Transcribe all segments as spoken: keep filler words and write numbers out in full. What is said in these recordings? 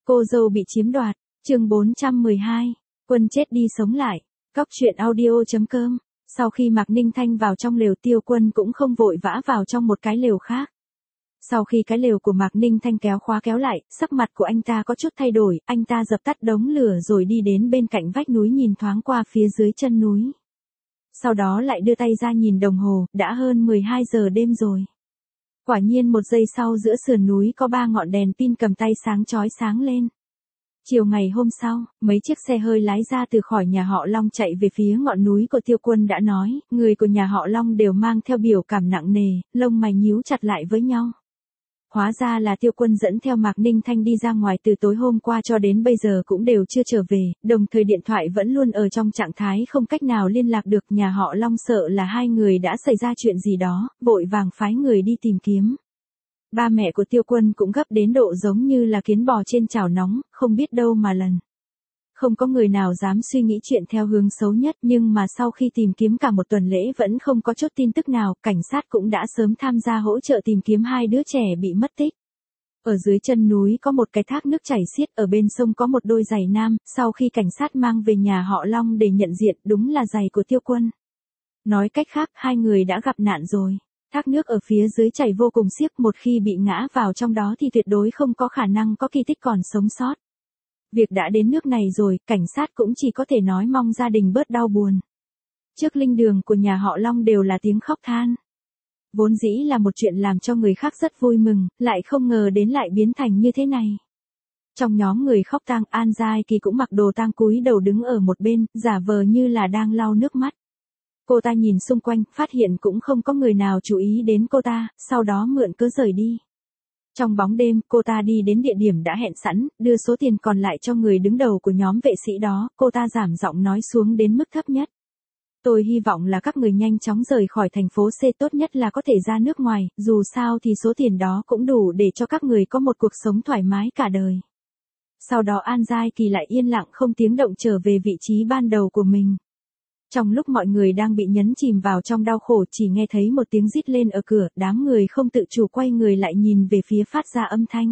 Cô dâu bị chiếm đoạt, chương bốn trăm mười hai, Quân chết đi sống lại, Cóc truyện audio.com. Sau khi Mạc Ninh Thanh vào trong lều, Tiêu Quân cũng không vội vã vào trong một cái lều khác. Sau khi cái lều của Mạc Ninh Thanh kéo khóa kéo lại, sắc mặt của anh ta có chút thay đổi, anh ta dập tắt đống lửa rồi đi đến bên cạnh vách núi nhìn thoáng qua phía dưới chân núi. Sau đó lại đưa tay ra nhìn đồng hồ, đã hơn mười hai giờ đêm rồi. Quả nhiên một giây sau giữa sườn núi có ba ngọn đèn pin cầm tay sáng chói sáng lên. Chiều ngày hôm sau, mấy chiếc xe hơi lái ra từ khỏi nhà họ Long chạy về phía ngọn núi của Tiêu Quân đã nói, người của nhà họ Long đều mang theo biểu cảm nặng nề, lông mày nhíu chặt lại với nhau. Hóa ra là Tiêu Quân dẫn theo Mạc Ninh Thanh đi ra ngoài từ tối hôm qua cho đến bây giờ cũng đều chưa trở về, đồng thời điện thoại vẫn luôn ở trong trạng thái không cách nào liên lạc được. Nhà họ Long sợ là hai người đã xảy ra chuyện gì đó, vội vàng phái người đi tìm kiếm. Ba mẹ của Tiêu Quân cũng gấp đến độ giống như là kiến bò trên chảo nóng, không biết đâu mà lần. Không có người nào dám suy nghĩ chuyện theo hướng xấu nhất, nhưng mà sau khi tìm kiếm cả một tuần lễ vẫn không có chút tin tức nào, cảnh sát cũng đã sớm tham gia hỗ trợ tìm kiếm hai đứa trẻ bị mất tích. Ở dưới chân núi có một cái thác nước chảy xiết, ở bên sông có một đôi giày nam, sau khi cảnh sát mang về nhà họ Long để nhận diện, đúng là giày của Tiêu Quân. Nói cách khác, hai người đã gặp nạn rồi. Thác nước ở phía dưới chảy vô cùng xiết, một khi bị ngã vào trong đó thì tuyệt đối không có khả năng có kỳ tích còn sống sót. Việc đã đến nước này rồi, cảnh sát cũng chỉ có thể nói mong gia đình bớt đau buồn. Trước linh đường của nhà họ Long đều là tiếng khóc than. Vốn dĩ là một chuyện làm cho người khác rất vui mừng, lại không ngờ đến lại biến thành như thế này. Trong nhóm người khóc tang, An Giai Kỳ cũng mặc đồ tang cúi đầu đứng ở một bên, giả vờ như là đang lau nước mắt. Cô ta nhìn xung quanh, phát hiện cũng không có người nào chú ý đến cô ta, sau đó mượn cớ rời đi. Trong bóng đêm, cô ta đi đến địa điểm đã hẹn sẵn, đưa số tiền còn lại cho người đứng đầu của nhóm vệ sĩ đó, cô ta giảm giọng nói xuống đến mức thấp nhất. Tôi hy vọng là các người nhanh chóng rời khỏi thành phố C, tốt nhất là có thể ra nước ngoài, dù sao thì số tiền đó cũng đủ để cho các người có một cuộc sống thoải mái cả đời. Sau đó An Giai Kỳ lại yên lặng không tiếng động trở về vị trí ban đầu của mình. Trong lúc mọi người đang bị nhấn chìm vào trong đau khổ, chỉ nghe thấy một tiếng rít lên ở cửa, đám người không tự chủ quay người lại nhìn về phía phát ra âm thanh.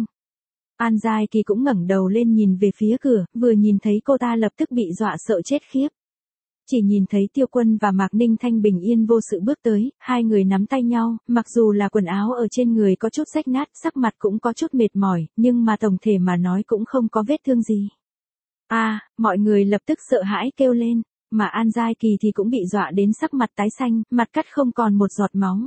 An Giai Kỳ cũng ngẩng đầu lên nhìn về phía cửa, vừa nhìn thấy cô ta lập tức bị dọa sợ chết khiếp. Chỉ nhìn thấy Tiêu Quân và Mạc Ninh Thanh bình yên vô sự bước tới, hai người nắm tay nhau, mặc dù là quần áo ở trên người có chút rách nát, sắc mặt cũng có chút mệt mỏi, nhưng mà tổng thể mà nói cũng không có vết thương gì. A, à, mọi người lập tức sợ hãi kêu lên. Mà An Giai Kỳ thì cũng bị dọa đến sắc mặt tái xanh, mặt cắt không còn một giọt máu.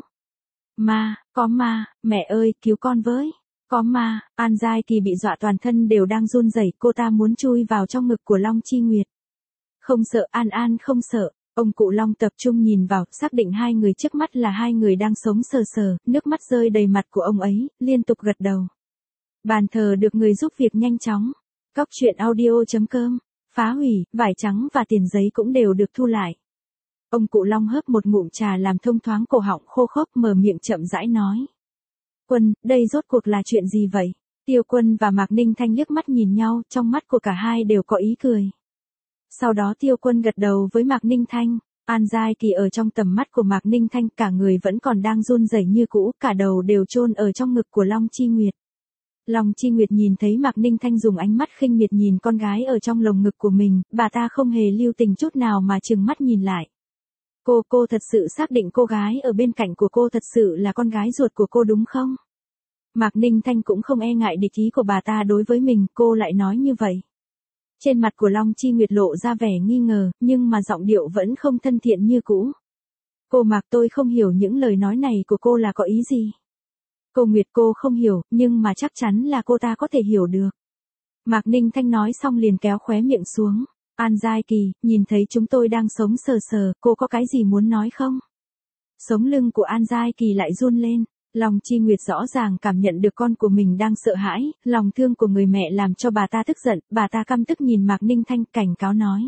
Ma, có ma, mẹ ơi, cứu con với. Có ma, An Giai Kỳ bị dọa toàn thân đều đang run rẩy, cô ta muốn chui vào trong ngực của Long Chi Nguyệt. Không sợ, An An không sợ. Ông cụ Long tập trung nhìn vào, xác định hai người trước mắt là hai người đang sống sờ sờ, nước mắt rơi đầy mặt của ông ấy, liên tục gật đầu. Bàn thờ được người giúp việc nhanh chóng. Cóc truyện audio.com. Phá hủy, vải trắng và tiền giấy cũng đều được thu lại. Ông cụ Long hớp một ngụm trà làm thông thoáng cổ họng khô khốc, mở miệng chậm rãi nói. Quân, đây rốt cuộc là chuyện gì vậy? Tiêu Quân và Mạc Ninh Thanh liếc mắt nhìn nhau, trong mắt của cả hai đều có ý cười. Sau đó Tiêu Quân gật đầu với Mạc Ninh Thanh. An Giai Kỳ ở trong tầm mắt của Mạc Ninh Thanh, cả người vẫn còn đang run rẩy như cũ, cả đầu đều chôn ở trong ngực của Long Chi Nguyệt. Long Chi Nguyệt nhìn thấy Mạc Ninh Thanh dùng ánh mắt khinh miệt nhìn con gái ở trong lồng ngực của mình, bà ta không hề lưu tình chút nào mà trừng mắt nhìn lại. Cô, cô thật sự xác định cô gái ở bên cạnh của cô thật sự là con gái ruột của cô đúng không? Mạc Ninh Thanh cũng không e ngại địch ý của bà ta đối với mình, cô lại nói như vậy. Trên mặt của Long Chi Nguyệt lộ ra vẻ nghi ngờ, nhưng mà giọng điệu vẫn không thân thiện như cũ. Cô Mạc, tôi không hiểu những lời nói này của cô là có ý gì. Cô Nguyệt, cô không hiểu, nhưng mà chắc chắn là cô ta có thể hiểu được. Mạc Ninh Thanh nói xong liền kéo khóe miệng xuống. An Giai Kỳ, nhìn thấy chúng tôi đang sống sờ sờ, cô có cái gì muốn nói không? Sống lưng của An Giai Kỳ lại run lên. Long Chi Nguyệt rõ ràng cảm nhận được con của mình đang sợ hãi, lòng thương của người mẹ làm cho bà ta tức giận, bà ta căm tức nhìn Mạc Ninh Thanh cảnh cáo nói.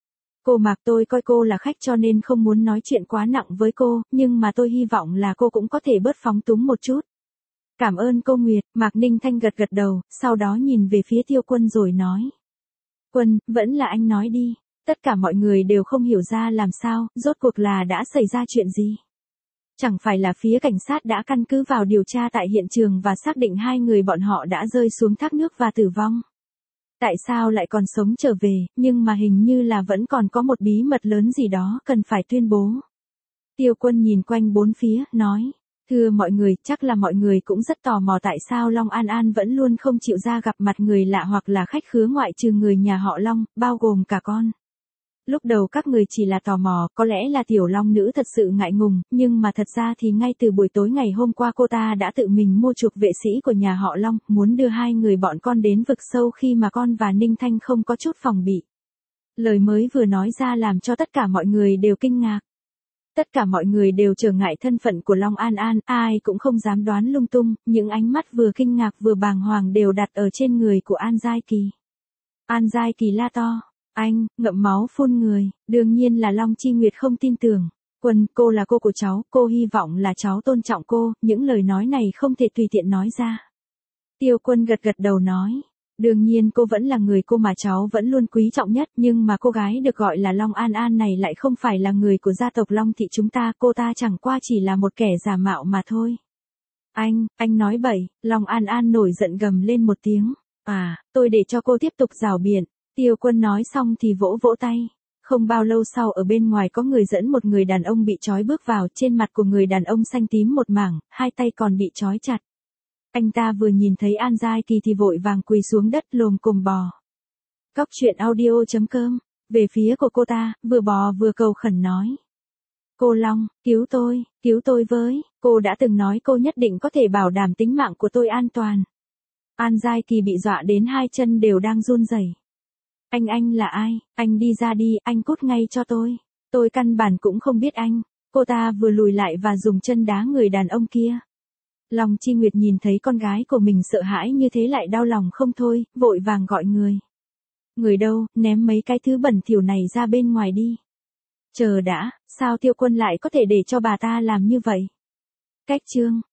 Cô Mạc, tôi coi cô là khách cho nên không muốn nói chuyện quá nặng với cô, nhưng mà tôi hy vọng là cô cũng có thể bớt phóng túng một chút. Cảm ơn cô Nguyệt, Mạc Ninh Thanh gật gật đầu, sau đó nhìn về phía Tiêu Quân rồi nói. Quân, vẫn là anh nói đi, tất cả mọi người đều không hiểu ra làm sao, rốt cuộc là đã xảy ra chuyện gì. Chẳng phải là phía cảnh sát đã căn cứ vào điều tra tại hiện trường và xác định hai người bọn họ đã rơi xuống thác nước và tử vong. Tại sao lại còn sống trở về, nhưng mà hình như là vẫn còn có một bí mật lớn gì đó cần phải tuyên bố. Tiêu Quân nhìn quanh bốn phía, nói. Thưa mọi người, chắc là mọi người cũng rất tò mò tại sao Long An An vẫn luôn không chịu ra gặp mặt người lạ hoặc là khách khứa ngoại trừ người nhà họ Long, bao gồm cả con. Lúc đầu các người chỉ là tò mò, có lẽ là tiểu long nữ thật sự ngại ngùng, nhưng mà thật ra thì ngay từ buổi tối ngày hôm qua cô ta đã tự mình mua chuộc vệ sĩ của nhà họ Long, muốn đưa hai người bọn con đến vực sâu khi mà con và Ninh Thanh không có chút phòng bị. Lời mới vừa nói ra làm cho tất cả mọi người đều kinh ngạc. Tất cả mọi người đều trở ngại thân phận của Long An An, ai cũng không dám đoán lung tung, những ánh mắt vừa kinh ngạc vừa bàng hoàng đều đặt ở trên người của An Giai Kỳ. An Giai Kỳ la to. Anh, ngậm máu phun người, đương nhiên là Long Chi Nguyệt không tin tưởng. Quân, cô là cô của cháu, cô hy vọng là cháu tôn trọng cô, những lời nói này không thể tùy tiện nói ra. Tiêu Quân gật gật đầu nói. Đương nhiên cô vẫn là người cô mà cháu vẫn luôn quý trọng nhất, nhưng mà cô gái được gọi là Long An An này lại không phải là người của gia tộc Long Thị chúng ta, cô ta chẳng qua chỉ là một kẻ giả mạo mà thôi. Anh, anh nói bậy, Long An An nổi giận gầm lên một tiếng. À, tôi để cho cô tiếp tục rảo biện. Tiêu Quân nói xong thì vỗ vỗ tay. Không bao lâu sau ở bên ngoài có người dẫn một người đàn ông bị trói bước vào, trên mặt của người đàn ông xanh tím một mảng, hai tay còn bị trói chặt. Anh ta vừa nhìn thấy An Giai Kỳ thì vội vàng quỳ xuống đất lồm cồm bò. Cóc truyện audio chấm com, về phía của cô ta, vừa bò vừa cầu khẩn nói. Cô Long, cứu tôi, cứu tôi với, cô đã từng nói cô nhất định có thể bảo đảm tính mạng của tôi an toàn. An Giai Kỳ bị dọa đến hai chân đều đang run rẩy. Anh anh là ai, anh đi ra đi, anh cút ngay cho tôi. Tôi căn bản cũng không biết anh. Cô ta vừa lùi lại và dùng chân đá người đàn ông kia. Long Chi Nguyệt nhìn thấy con gái của mình sợ hãi như thế lại đau lòng không thôi, vội vàng gọi người. Người đâu, ném mấy cái thứ bẩn thỉu này ra bên ngoài đi. Chờ đã, sao Tiêu Quân lại có thể để cho bà ta làm như vậy? Cách chương